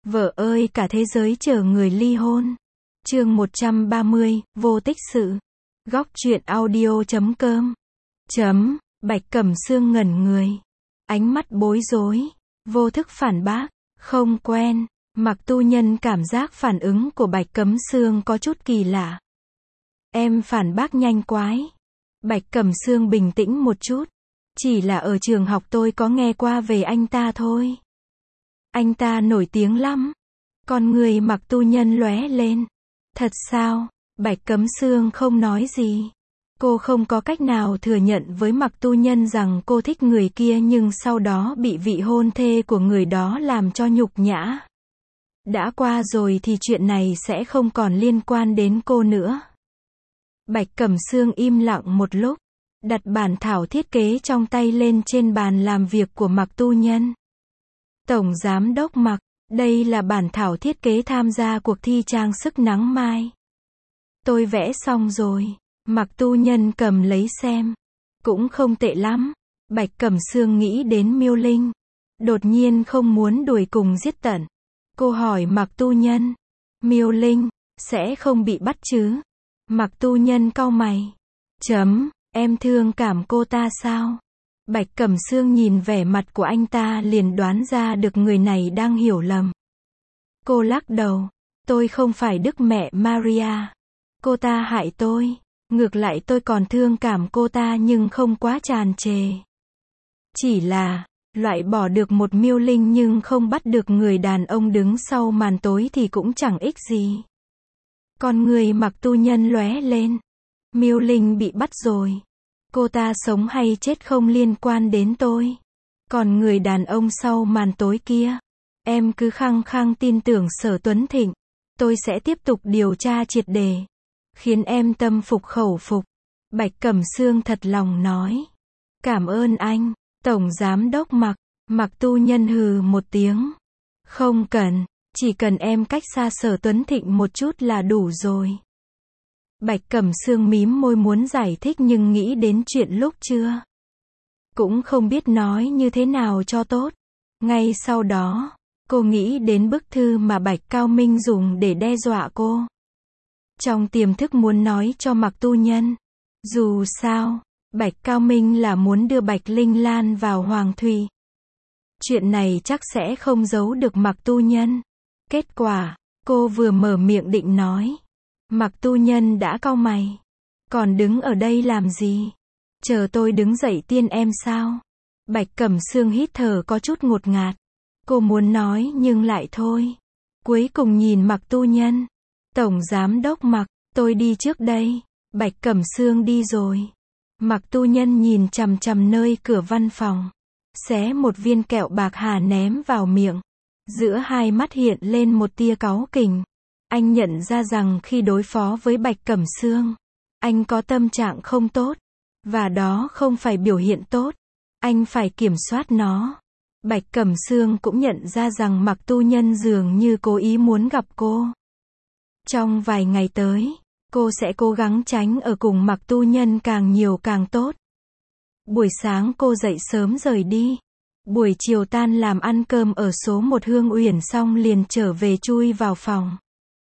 Vợ ơi cả thế giới chờ người ly hôn. Chương 130, vô tích sự. Góc truyện audio.com. Bạch Cẩm Sương ngẩn người. Ánh mắt bối rối. Vô thức phản bác. Không quen. Mặc Tu Nhân cảm giác phản ứng của Bạch Cẩm Sương có chút kỳ lạ. Em phản bác nhanh quái. Bạch Cẩm Sương bình tĩnh một chút. Chỉ là ở trường học tôi có nghe qua về anh ta thôi. Anh ta nổi tiếng lắm. Con người Mặc Tu Nhân lóe lên. Thật sao? Bạch Cẩm Sương không nói gì. Cô không có cách nào thừa nhận với Mặc Tu Nhân rằng cô thích người kia nhưng sau đó bị vị hôn thê của người đó làm cho nhục nhã. Đã qua rồi thì chuyện này sẽ không còn liên quan đến cô nữa. Bạch Cẩm Sương im lặng một lúc, đặt bản thảo thiết kế trong tay lên trên bàn làm việc của Mặc Tu Nhân. Tổng Giám đốc Mặc, đây là bản thảo thiết kế tham gia cuộc thi trang sức nắng mai. Tôi vẽ xong rồi. Mặc Tu Nhân cầm lấy xem. Cũng không tệ lắm. Bạch Cẩm Sương nghĩ đến Miêu Linh. Đột nhiên không muốn đuổi cùng giết tận. Cô hỏi Mặc Tu Nhân. Miêu Linh, sẽ không bị bắt chứ? Mặc Tu Nhân cau mày. Em thương cảm cô ta sao? Bạch Cẩm Sương nhìn vẻ mặt của anh ta liền đoán ra được người này đang hiểu lầm. Cô lắc đầu. Tôi không phải Đức Mẹ Maria. Cô ta hại tôi. Ngược lại tôi còn thương cảm cô ta nhưng không quá tràn trề. Chỉ là, loại bỏ được một Miêu Linh nhưng không bắt được người đàn ông đứng sau màn tối thì cũng chẳng ích gì. Con người Mặc Tu Nhân lóe lên. Miêu Linh bị bắt rồi. Cô ta sống hay chết không liên quan đến tôi. Còn người đàn ông sau màn tối kia, em cứ khăng khăng tin tưởng Sở Tuấn Thịnh. Tôi sẽ tiếp tục điều tra triệt để. Khiến em tâm phục khẩu phục. Bạch Cẩm Sương thật lòng nói. Cảm ơn anh, Tổng Giám đốc Mặc. Mặc Tu Nhân hừ một tiếng. Không cần, chỉ cần em cách xa Sở Tuấn Thịnh một chút là đủ rồi. Bạch Cẩm Sương mím môi muốn giải thích nhưng nghĩ đến chuyện lúc trưa. Cũng không biết nói như thế nào cho tốt. Ngay sau đó, cô nghĩ đến bức thư mà Bạch Cao Minh dùng để đe dọa cô. Trong tiềm thức muốn nói cho Mặc Tu Nhân. Dù sao, Bạch Cao Minh là muốn đưa Bạch Linh Lan vào Hoàng Thủy. Chuyện này chắc sẽ không giấu được Mặc Tu Nhân. Kết quả, cô vừa mở miệng định nói. Mặc Tu Nhân đã cau mày. Còn đứng ở đây làm gì? Chờ tôi đứng dậy tiên em sao? Bạch Cẩm Sương hít thở có chút ngột ngạt. Cô muốn nói nhưng lại thôi. Cuối cùng nhìn Mặc Tu Nhân. Tổng Giám đốc Mặc, tôi đi trước đây. Bạch Cẩm Sương đi rồi. Mặc Tu Nhân nhìn chằm chằm nơi cửa văn phòng. Xé một viên kẹo bạc hà ném vào miệng. Giữa hai mắt hiện lên một tia cáu kỉnh. Anh nhận ra rằng khi đối phó với Bạch Cẩm Sương, anh có tâm trạng không tốt. Và đó không phải biểu hiện tốt. Anh phải kiểm soát nó. Bạch Cẩm Sương cũng nhận ra rằng Mặc Tu Nhân dường như cố ý muốn gặp cô. Trong vài ngày tới, cô sẽ cố gắng tránh ở cùng Mặc Tu Nhân càng nhiều càng tốt. Buổi sáng cô dậy sớm rời đi. Buổi chiều tan làm ăn cơm ở số 1 Hương Uyển xong liền trở về chui vào phòng.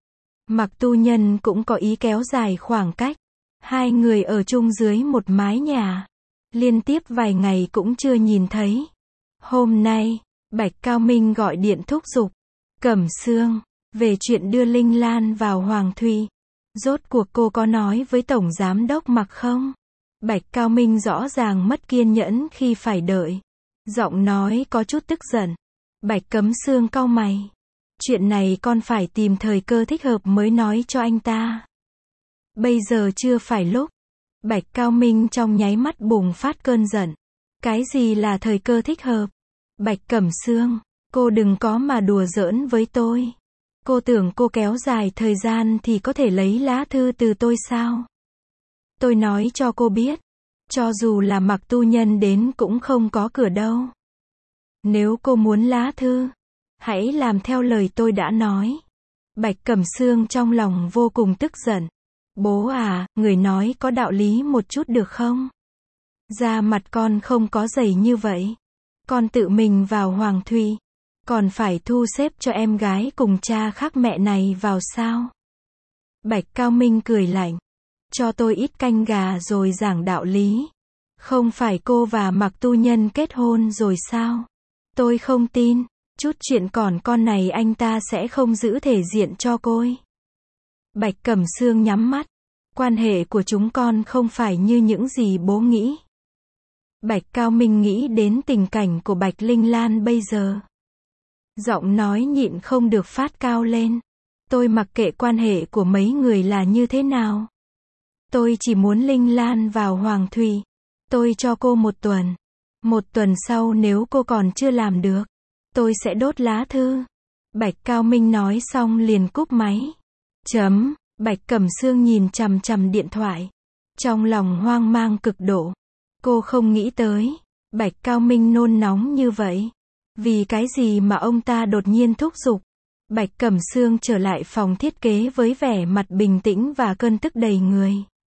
Mặc Tu Nhân cũng có ý kéo dài khoảng cách. Hai người ở chung dưới một mái nhà. Liên tiếp vài ngày cũng chưa nhìn thấy. Hôm nay, Bạch Cao Minh gọi điện thúc giục. Cẩm Sương, về chuyện đưa Linh Lan vào Hoàng Thủy. Rốt cuộc cô có nói với Tổng Giám đốc Mặc không? Bạch Cao Minh rõ ràng mất kiên nhẫn khi phải đợi. Giọng nói có chút tức giận. Bạch Cẩm Sương cau mày. Chuyện này con phải tìm thời cơ thích hợp mới nói cho anh ta. Bây giờ chưa phải lúc. Bạch Cao Minh trong nháy mắt bùng phát cơn giận. Cái gì là thời cơ thích hợp? Bạch Cẩm Sương, cô đừng có mà đùa giỡn với tôi. Cô tưởng cô kéo dài thời gian thì có thể lấy lá thư từ tôi sao? Tôi nói cho cô biết. Cho dù là Mặc Tu Nhân đến cũng không có cửa đâu. Nếu cô muốn lá thư, hãy làm theo lời tôi đã nói. Bạch Cẩm Sương trong lòng vô cùng tức giận. Bố à, người nói có đạo lý một chút được không? Da mặt con không có dày như vậy. Con tự mình vào Hoàng Thủy. Còn phải thu xếp cho em gái cùng cha khác mẹ này vào sao? Bạch Cao Minh cười lạnh. Cho tôi ít canh gà rồi giảng đạo lý. Không phải cô và Mạc Tu Nhân kết hôn rồi sao? Tôi không tin. Chút chuyện còn con này anh ta sẽ không giữ thể diện cho côi. Bạch Cẩm Sương nhắm mắt. Quan hệ của chúng con không phải như những gì bố nghĩ. Bạch Cao Minh nghĩ đến tình cảnh của Bạch Linh Lan bây giờ. Giọng nói nhịn không được phát cao lên. Tôi mặc kệ quan hệ của mấy người là như thế nào. Tôi chỉ muốn Linh Lan vào Hoàng Thủy. Tôi cho cô 1 tuần. 1 tuần sau nếu cô còn chưa làm được, tôi sẽ đốt lá thư. Bạch Cao Minh nói xong liền cúp máy. Bạch Cẩm Sương nhìn chằm chằm điện thoại. Trong lòng hoang mang cực độ. Cô không nghĩ tới. Bạch Cao Minh nôn nóng như vậy. Vì cái gì mà ông ta đột nhiên thúc giục. Bạch Cẩm Sương trở lại phòng thiết kế với vẻ mặt bình tĩnh và cơn tức đầy người.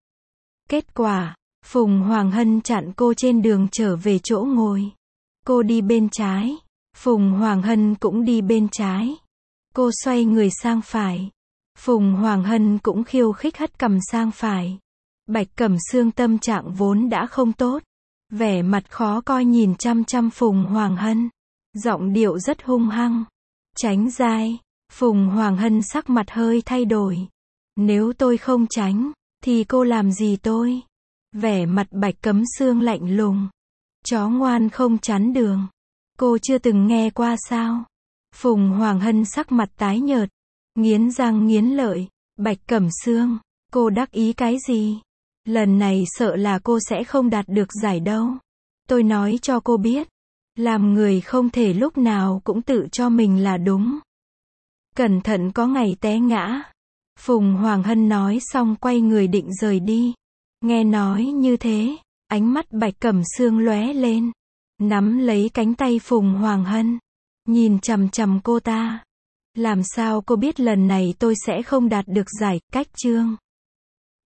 Kết quả, Phùng Hoàng Hân chặn cô trên đường trở về chỗ ngồi. Cô đi bên trái. Phùng Hoàng Hân cũng đi bên trái. Cô xoay người sang phải. Phùng Hoàng Hân cũng khiêu khích hất cằm sang phải. Bạch Cẩm Sương tâm trạng vốn đã không tốt. Vẻ mặt khó coi nhìn chăm chăm Phùng Hoàng Hân. Giọng điệu rất hung hăng. Tránh ra. Phùng Hoàng Hân sắc mặt hơi thay đổi. Nếu tôi không tránh, thì cô làm gì tôi? Vẻ mặt Bạch Cẩm Sương lạnh lùng. Chó ngoan không chắn đường. Cô chưa từng nghe qua sao? Phùng Hoàng Hân sắc mặt tái nhợt. Nghiến răng nghiến lợi. Bạch Cẩm Sương, cô đắc ý cái gì? Lần này sợ là cô sẽ không đạt được giải đâu. Tôi nói cho cô biết. Làm người không thể lúc nào cũng tự cho mình là đúng. Cẩn thận có ngày té ngã. Phùng Hoàng Hân nói xong quay người định rời đi. Nghe nói như thế, ánh mắt Bạch Cẩm Sương lóe lên. Nắm lấy cánh tay Phùng Hoàng Hân. Nhìn chằm chằm cô ta. Làm sao cô biết lần này tôi sẽ không đạt được giải, cách chương.